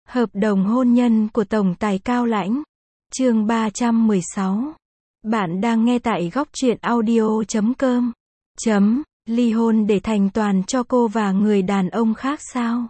Hợp đồng hôn nhân của Tổng tài Cao Lãnh. Chương 316. Bạn đang nghe tại góc truyện audio.com. Ly hôn để thành toàn cho cô và người đàn ông khác sao?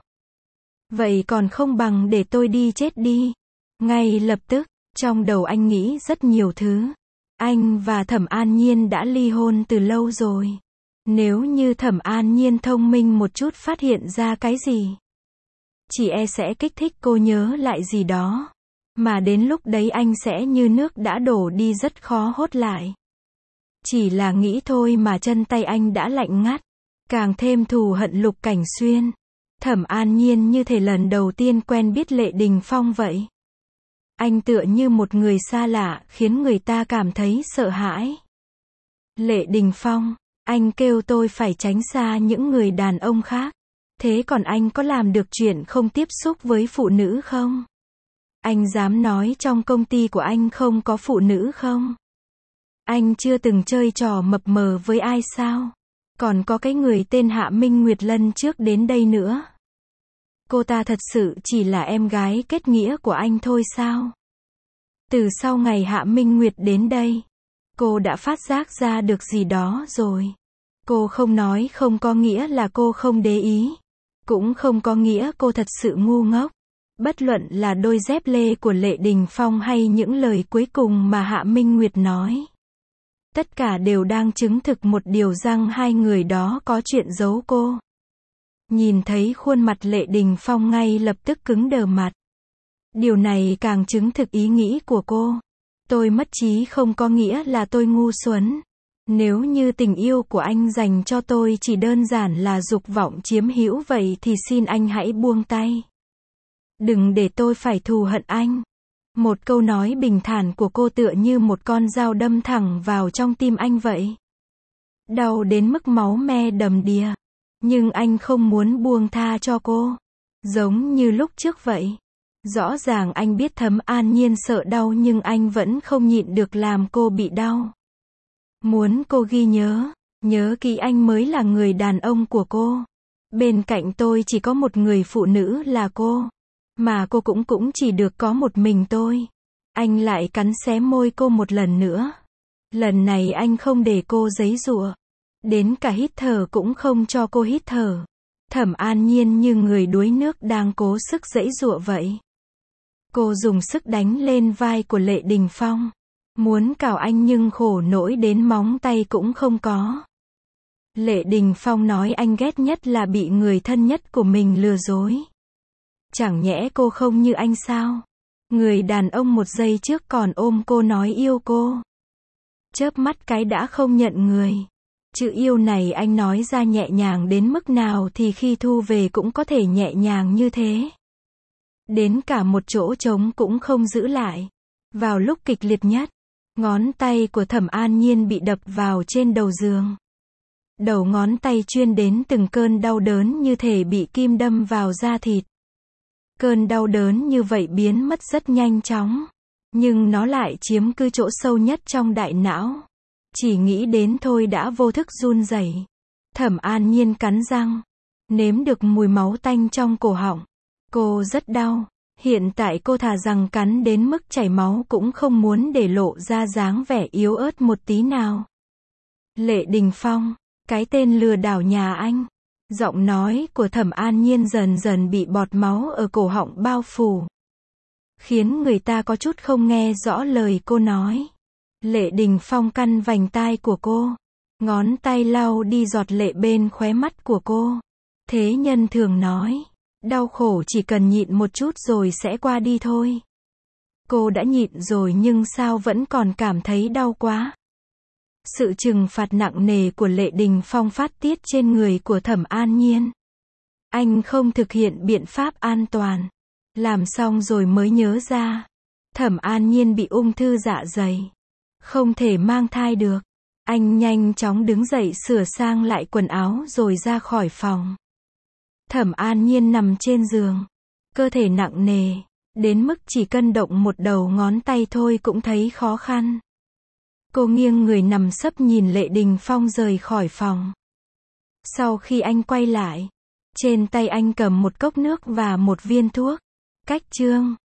Vậy còn không bằng để tôi đi chết đi. Ngay lập tức, trong đầu anh nghĩ rất nhiều thứ. Anh và Thẩm An Nhiên đã ly hôn từ lâu rồi. Nếu như Thẩm An Nhiên thông minh một chút phát hiện ra cái gì, chỉ e sẽ kích thích cô nhớ lại gì đó. Mà đến lúc đấy anh sẽ như nước đã đổ đi, rất khó hốt lại. Chỉ là nghĩ thôi mà chân tay anh đã lạnh ngắt. Càng thêm thù hận Lục Cảnh Xuyên. Thẩm An Nhiên như thể lần đầu tiên quen biết Lệ Đình Phong vậy. Anh tựa như một người xa lạ, khiến người ta cảm thấy sợ hãi. Lệ Đình Phong, anh kêu tôi phải tránh xa những người đàn ông khác. Thế còn anh có làm được chuyện không tiếp xúc với phụ nữ không? Anh dám nói trong công ty của anh không có phụ nữ không? Anh chưa từng chơi trò mập mờ với ai sao? Còn có cái người tên Hạ Minh Nguyệt lần trước đến đây nữa. Cô ta thật sự chỉ là em gái kết nghĩa của anh thôi sao? Từ sau ngày Hạ Minh Nguyệt đến đây, cô đã phát giác ra được gì đó rồi. Cô không nói không có nghĩa là cô không để ý. Cũng không có nghĩa cô thật sự ngu ngốc. Bất luận là đôi dép lê của Lệ Đình Phong hay những lời cuối cùng mà Hạ Minh Nguyệt nói, tất cả đều đang chứng thực một điều rằng hai người đó có chuyện giấu cô. Nhìn thấy khuôn mặt Lệ Đình Phong ngay lập tức cứng đờ mặt. Điều này càng chứng thực ý nghĩ của cô. Tôi mất trí không có nghĩa là tôi ngu xuẩn. Nếu như tình yêu của anh dành cho tôi chỉ đơn giản là dục vọng chiếm hữu vậy thì xin anh hãy buông tay. Đừng để tôi phải thù hận anh. Một câu nói bình thản của cô tựa như một con dao đâm thẳng vào trong tim anh vậy. Đau đến mức máu me đầm đìa. Nhưng anh không muốn buông tha cho cô. Giống như lúc trước vậy. Rõ ràng anh biết Thẩm An Nhiên sợ đau nhưng anh vẫn không nhịn được làm cô bị đau. Muốn cô ghi nhớ kỹ anh mới là người đàn ông của cô. Bên cạnh tôi chỉ có một người phụ nữ là cô. Mà cô cũng chỉ được có một mình tôi. Anh lại cắn xé môi cô một lần nữa. Lần này anh không để cô giãy giụa. Đến cả hít thở cũng không cho cô hít thở. Thẩm An Nhiên như người đuối nước đang cố sức giãy giụa vậy. Cô dùng sức đánh lên vai của Lệ Đình Phong. Muốn cào anh nhưng khổ nỗi đến móng tay cũng không có. Lệ Đình Phong nói anh ghét nhất là bị người thân nhất của mình lừa dối. Chẳng nhẽ cô không như anh sao? Người đàn ông một giây trước còn ôm cô nói yêu cô. Chớp mắt cái đã không nhận người. Chữ yêu này anh nói ra nhẹ nhàng đến mức nào thì khi thu về cũng có thể nhẹ nhàng như thế. Đến cả một chỗ trống cũng không giữ lại. Vào lúc kịch liệt nhất, ngón tay của Thẩm An Nhiên bị đập vào trên đầu giường. Đầu ngón tay chuyên đến từng cơn đau đớn như thể bị kim đâm vào da thịt. Cơn đau đớn như vậy biến mất rất nhanh chóng. Nhưng nó lại chiếm cứ chỗ sâu nhất trong đại não. Chỉ nghĩ đến thôi đã vô thức run rẩy. Thẩm An Nhiên cắn răng. Nếm được mùi máu tanh trong cổ họng. Cô rất đau. Hiện tại cô thà rằng cắn đến mức chảy máu cũng không muốn để lộ ra dáng vẻ yếu ớt một tí nào. Lệ Đình Phong, cái tên lừa đảo nhà anh. Giọng nói của Thẩm An Nhiên dần dần bị bọt máu ở cổ họng bao phủ. Khiến người ta có chút không nghe rõ lời cô nói. Lệ Đình Phong căn vành tai của cô. Ngón tay lau đi giọt lệ bên khóe mắt của cô. Thế nhân thường nói, đau khổ chỉ cần nhịn một chút rồi sẽ qua đi thôi. Cô đã nhịn rồi nhưng sao vẫn còn cảm thấy đau quá. Sự trừng phạt nặng nề của Lệ Đình Phong phát tiết trên người của Thẩm An Nhiên. Anh không thực hiện biện pháp an toàn. Làm xong rồi mới nhớ ra. Thẩm An Nhiên bị ung thư dạ dày. Không thể mang thai được. Anh nhanh chóng đứng dậy sửa sang lại quần áo rồi ra khỏi phòng. Thẩm An Nhiên nằm trên giường. Cơ thể nặng nề. Đến mức chỉ cân động một đầu ngón tay thôi cũng thấy khó khăn. Cô nghiêng người nằm sấp nhìn Lệ Đình Phong rời khỏi phòng. Sau khi anh quay lại, trên tay anh cầm một cốc nước và một viên thuốc. Cách chương